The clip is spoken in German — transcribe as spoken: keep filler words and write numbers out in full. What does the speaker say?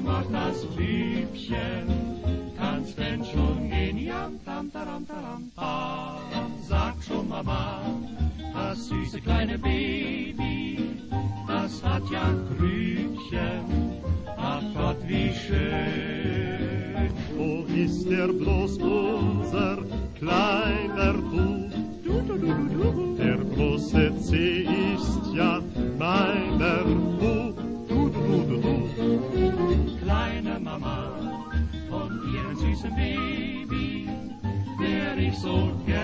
macht das Liebchen, kann's denn schon gehen, ja, tam, taram, taram, tam. Sag schon, Mama, das süße kleine Baby, das hat ja Grübchen, ach Gott, wie schön. Wo ist er bloß, unser kleiner Du? Du, du, du, du, du. Der große C ist ja meiner Du. Du, du, du, du, du. Kleine Mama, von ihrem süßen Baby, wär ich so gern